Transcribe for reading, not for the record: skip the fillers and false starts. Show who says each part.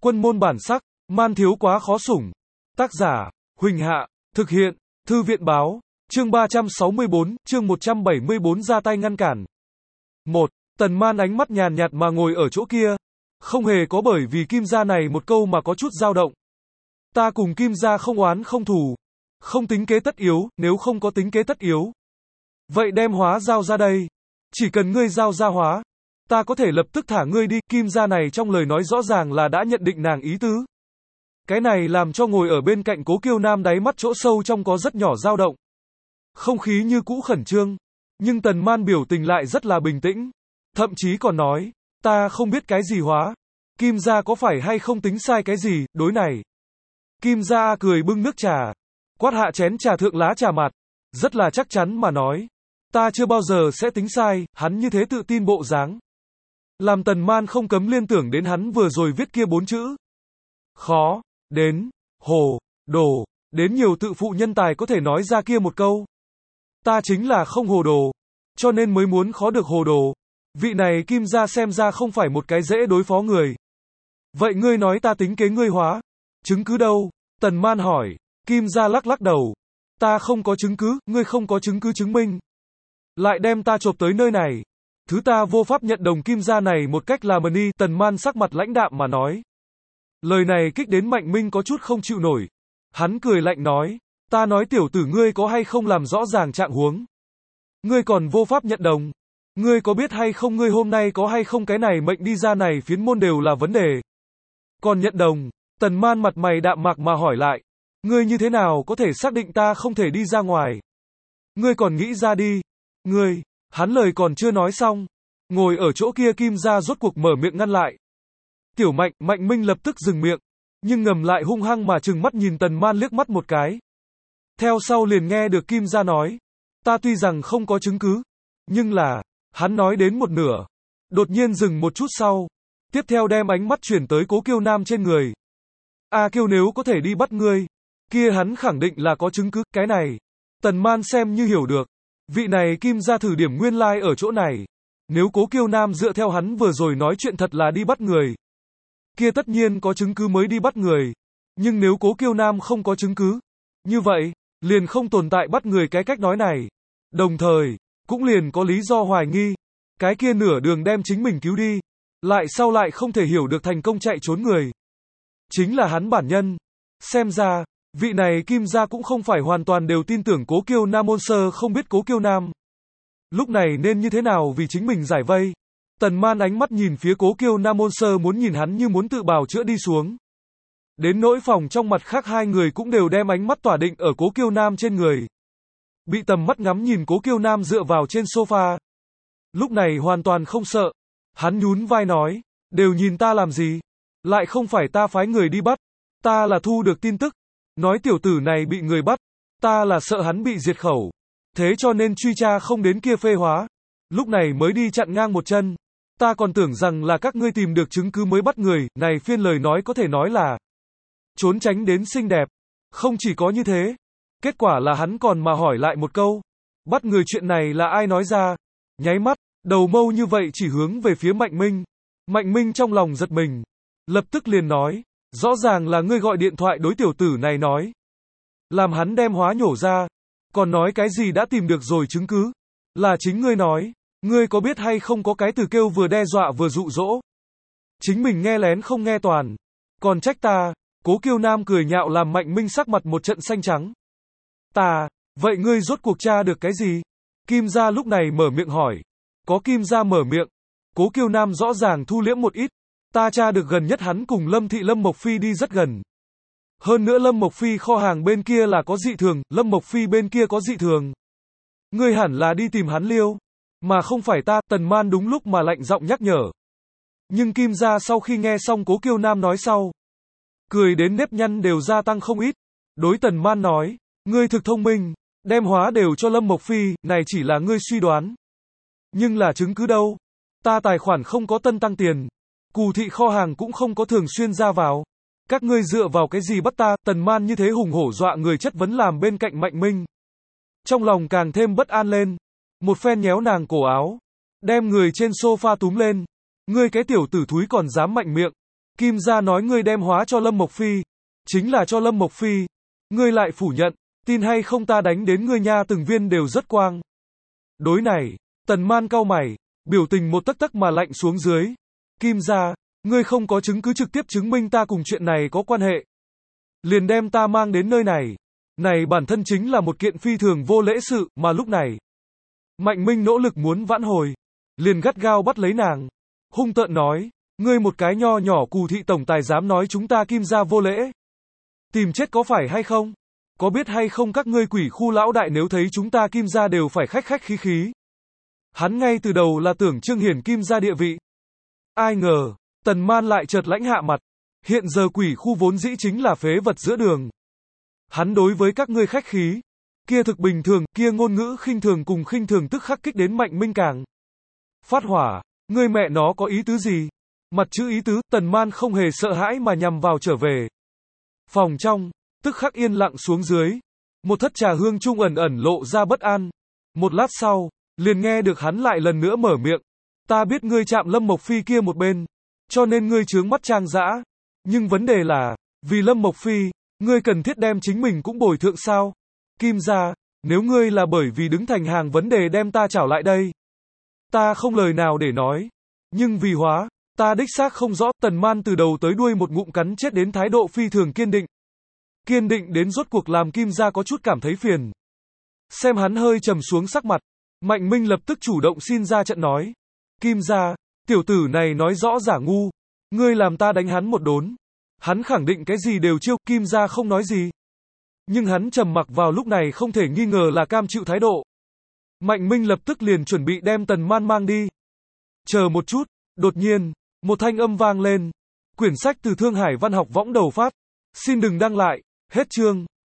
Speaker 1: Quân môn bản sắc, man thiếu quá khó sủng. Tác giả, Huỳnh Hạ, thực hiện, Thư viện báo, chương 364, chương 174 ra tay ngăn cản. 1. Tần Man ánh mắt nhàn nhạt mà ngồi ở chỗ kia. Không hề có bởi vì Kim gia này một câu mà có chút dao động. Ta cùng Kim gia không oán không thù. Không tính kế tất yếu, nếu không có tính kế tất yếu. Vậy đem hóa giao ra đây. Chỉ cần ngươi giao ra hóa, ta có thể lập tức thả ngươi đi. Kim gia này trong lời nói rõ ràng là đã nhận định nàng ý tứ. Cái này làm cho ngồi ở bên cạnh Cố Kiêu Nam đáy mắt chỗ sâu trong có rất nhỏ dao động. Không khí như cũ khẩn trương, nhưng Tần Man biểu tình lại rất là bình tĩnh. Thậm chí còn nói, ta không biết cái gì hóa. Kim gia có phải hay không tính sai cái gì, đối này. Kim gia cười bưng nước trà, quát hạ chén trà thượng lá trà mặt, rất là chắc chắn mà nói. Ta chưa bao giờ sẽ tính sai, hắn như thế tự tin bộ dáng. Làm Tần Man không cấm liên tưởng đến hắn vừa rồi viết kia 4 chữ. Khó, đến, hồ, đồ, đến nhiều tự phụ nhân tài có thể nói ra kia một câu. Ta chính là không hồ đồ, cho nên mới muốn khó được hồ đồ. Vị này Kim gia xem ra không phải một cái dễ đối phó người. Vậy ngươi nói ta tính kế ngươi hóa, chứng cứ đâu? Tần Man hỏi. Kim gia lắc lắc đầu. Ta không có chứng cứ, ngươi không có chứng cứ chứng minh. Lại đem ta chộp tới nơi này. Thứ ta vô pháp nhận đồng Kim gia này một cách là mờ ni. Tần Man sắc mặt lãnh đạm mà nói. Lời này kích đến Mạnh Minh có chút không chịu nổi. Hắn cười lạnh nói. Ta nói tiểu tử ngươi có hay không làm rõ ràng trạng huống. Ngươi còn vô pháp nhận đồng. Ngươi có biết hay không ngươi hôm nay có hay không cái này mệnh đi ra này phiến môn đều là vấn đề. Còn nhận đồng, Tần Man mặt mày đạm mạc mà hỏi lại. Ngươi như thế nào có thể xác định ta không thể đi ra ngoài? Ngươi còn nghĩ ra đi. Ngươi, hắn lời còn chưa nói xong. Ngồi ở chỗ kia Kim gia rốt cuộc mở miệng ngăn lại. Tiểu Mạnh, Mạnh Minh lập tức dừng miệng. Nhưng ngầm lại hung hăng mà trừng mắt nhìn Tần Man liếc mắt một cái. Theo sau liền nghe được Kim gia nói. Ta tuy rằng không có chứng cứ. Nhưng là, hắn nói đến một nửa. Đột nhiên dừng một chút sau. Tiếp theo đem ánh mắt chuyển tới Cố Kiêu Nam trên người. A Kiêu nếu có thể đi bắt ngươi. Kia hắn khẳng định là có chứng cứ, cái này. Tần Man xem như hiểu được. Vị này Kim gia thử điểm nguyên lai ở chỗ này. Nếu Cố Kiêu Nam dựa theo hắn vừa rồi nói chuyện thật là đi bắt người. Kia tất nhiên có chứng cứ mới đi bắt người. Nhưng nếu Cố Kiêu Nam không có chứng cứ. Như vậy, liền không tồn tại bắt người cái cách nói này. Đồng thời, cũng liền có lý do hoài nghi. Cái kia nửa đường đem chính mình cứu đi. Lại sau lại không thể hiểu được thành công chạy trốn người. Chính là hắn bản nhân. Xem ra, vị này Kim gia cũng không phải hoàn toàn đều tin tưởng Cố Kiêu Nam môn sơ không biết Cố Kiêu Nam. Lúc này nên như thế nào vì chính mình giải vây. Tần Man ánh mắt nhìn phía Cố Kiêu Nam môn sơ muốn nhìn hắn như muốn tự bào chữa đi xuống. Đến nỗi phòng trong mặt khác hai người cũng đều đem ánh mắt tỏa định ở Cố Kiêu Nam trên người. Bị tầm mắt ngắm nhìn Cố Kiêu Nam dựa vào trên sofa. Lúc này hoàn toàn không sợ. Hắn nhún vai nói, đều nhìn ta làm gì? Lại không phải ta phái người đi bắt. Ta là thu được tin tức. Nói tiểu tử này bị người bắt. Ta là sợ hắn bị diệt khẩu. Thế cho nên truy tra không đến kia phê hóa. Lúc này mới đi chặn ngang một chân. Ta còn tưởng rằng là các ngươi tìm được chứng cứ mới bắt người. Này phiên lời nói có thể nói là trốn tránh đến xinh đẹp. Không chỉ có như thế. Kết quả là hắn còn mà hỏi lại một câu. Bắt người chuyện này là ai nói ra? Nháy mắt, đầu mâu như vậy chỉ hướng về phía Mạnh Minh. Mạnh Minh trong lòng giật mình. Lập tức liền nói. Rõ ràng là ngươi gọi điện thoại đối tiểu tử này nói. Làm hắn đem hóa nhổ ra. Còn nói cái gì đã tìm được rồi chứng cứ. Là chính ngươi nói. Ngươi có biết hay không có cái từ kêu vừa đe dọa vừa dụ dỗ. Chính mình nghe lén không nghe toàn. Còn trách ta. Cố Kiêu Nam cười nhạo làm Mạnh Minh sắc mặt một trận xanh trắng. Ta, vậy ngươi rốt cuộc tra được cái gì? Kim gia lúc này mở miệng hỏi. Có Kim gia mở miệng. Cố Kiêu Nam rõ ràng thu liễm một ít. Ta tra được gần nhất hắn cùng Lâm Mộc Phi đi rất gần. Hơn nữa Lâm Mộc Phi kho hàng bên kia là có dị thường, Lâm Mộc Phi bên kia có dị thường. Ngươi hẳn là đi tìm hắn liêu. Mà không phải ta. Tần Man đúng lúc mà lạnh giọng nhắc nhở. Nhưng Kim gia sau khi nghe xong Cố Kiêu Nam nói sau. Cười đến nếp nhăn đều gia tăng không ít. Đối Tần Man nói. Ngươi thực thông minh. Đem hóa đều cho Lâm Mộc Phi. Này chỉ là ngươi suy đoán. Nhưng là chứng cứ đâu. Ta tài khoản không có tân tăng tiền. Cù thị kho hàng cũng không có thường xuyên ra vào. Các ngươi dựa vào cái gì bắt ta? Tần Man như thế hùng hổ dọa người chất vấn làm bên cạnh Mạnh Minh. Trong lòng càng thêm bất an lên. Một phen nhéo nàng cổ áo. Đem người trên sofa túm lên. Ngươi cái tiểu tử thúi còn dám mạnh miệng. Kim gia nói ngươi đem hóa cho Lâm Mộc Phi. Chính là cho Lâm Mộc Phi. Ngươi lại phủ nhận, tin hay không ta đánh đến ngươi nha từng viên đều rất quang. Đối này, Tần Man cau mày, biểu tình một tấc tấc mà lạnh xuống dưới. Kim gia, ngươi không có chứng cứ trực tiếp chứng minh ta cùng chuyện này có quan hệ. Liền đem ta mang đến nơi này. Này bản thân chính là một kiện phi thường vô lễ sự, mà lúc này. Mạnh Minh nỗ lực muốn vãn hồi. Liền gắt gao bắt lấy nàng. Hung tợn nói, ngươi một cái nho nhỏ Cù thị tổng tài dám nói chúng ta Kim gia vô lễ. Tìm chết có phải hay không? Có biết hay không các ngươi quỷ khu lão đại nếu thấy chúng ta Kim gia đều phải khách khách khí khí. Hắn ngay từ đầu là tưởng trương hiển Kim gia địa vị. Ai ngờ, Tần Man lại chợt lãnh hạ mặt. Hiện giờ quỷ khu vốn dĩ chính là phế vật giữa đường. Hắn đối với các ngươi khách khí. Kia thực bình thường, kia ngôn ngữ khinh thường cùng khinh thường tức khắc kích đến Mạnh Minh càng. Phát hỏa, ngươi mẹ nó có ý tứ gì? Mặt chữ ý tứ, Tần Man không hề sợ hãi mà nhằm vào trở về. Phòng trong, tức khắc yên lặng xuống dưới. Một thất trà hương trung ẩn ẩn lộ ra bất an. Một lát sau, liền nghe được hắn lại lần nữa mở miệng. Ta biết ngươi chạm Lâm Mộc Phi kia một bên, cho nên ngươi chướng mắt Trang Dã. Nhưng vấn đề là, vì Lâm Mộc Phi, ngươi cần thiết đem chính mình cũng bồi thượng sao? Kim gia, nếu ngươi là bởi vì đứng thành hàng vấn đề đem ta trảo lại đây, ta không lời nào để nói. Nhưng vì hóa, ta đích xác không rõ. Tần Man từ đầu tới đuôi một ngụm cắn chết đến thái độ phi thường kiên định. Kiên định đến rốt cuộc làm Kim gia có chút cảm thấy phiền. Xem hắn hơi trầm xuống sắc mặt, Mạnh Minh lập tức chủ động xin ra trận nói. Kim gia, tiểu tử này nói rõ giả ngu. Ngươi làm ta đánh hắn một đốn. Hắn khẳng định cái gì đều chiêu, Kim gia không nói gì. Nhưng hắn trầm mặc vào lúc này không thể nghi ngờ là cam chịu thái độ. Mạnh Minh lập tức liền chuẩn bị đem Tần Man mang đi. Chờ một chút, đột nhiên, một thanh âm vang lên. Quyển sách từ Thương Hải Văn học võng đầu phát. Xin đừng đăng lại, hết chương.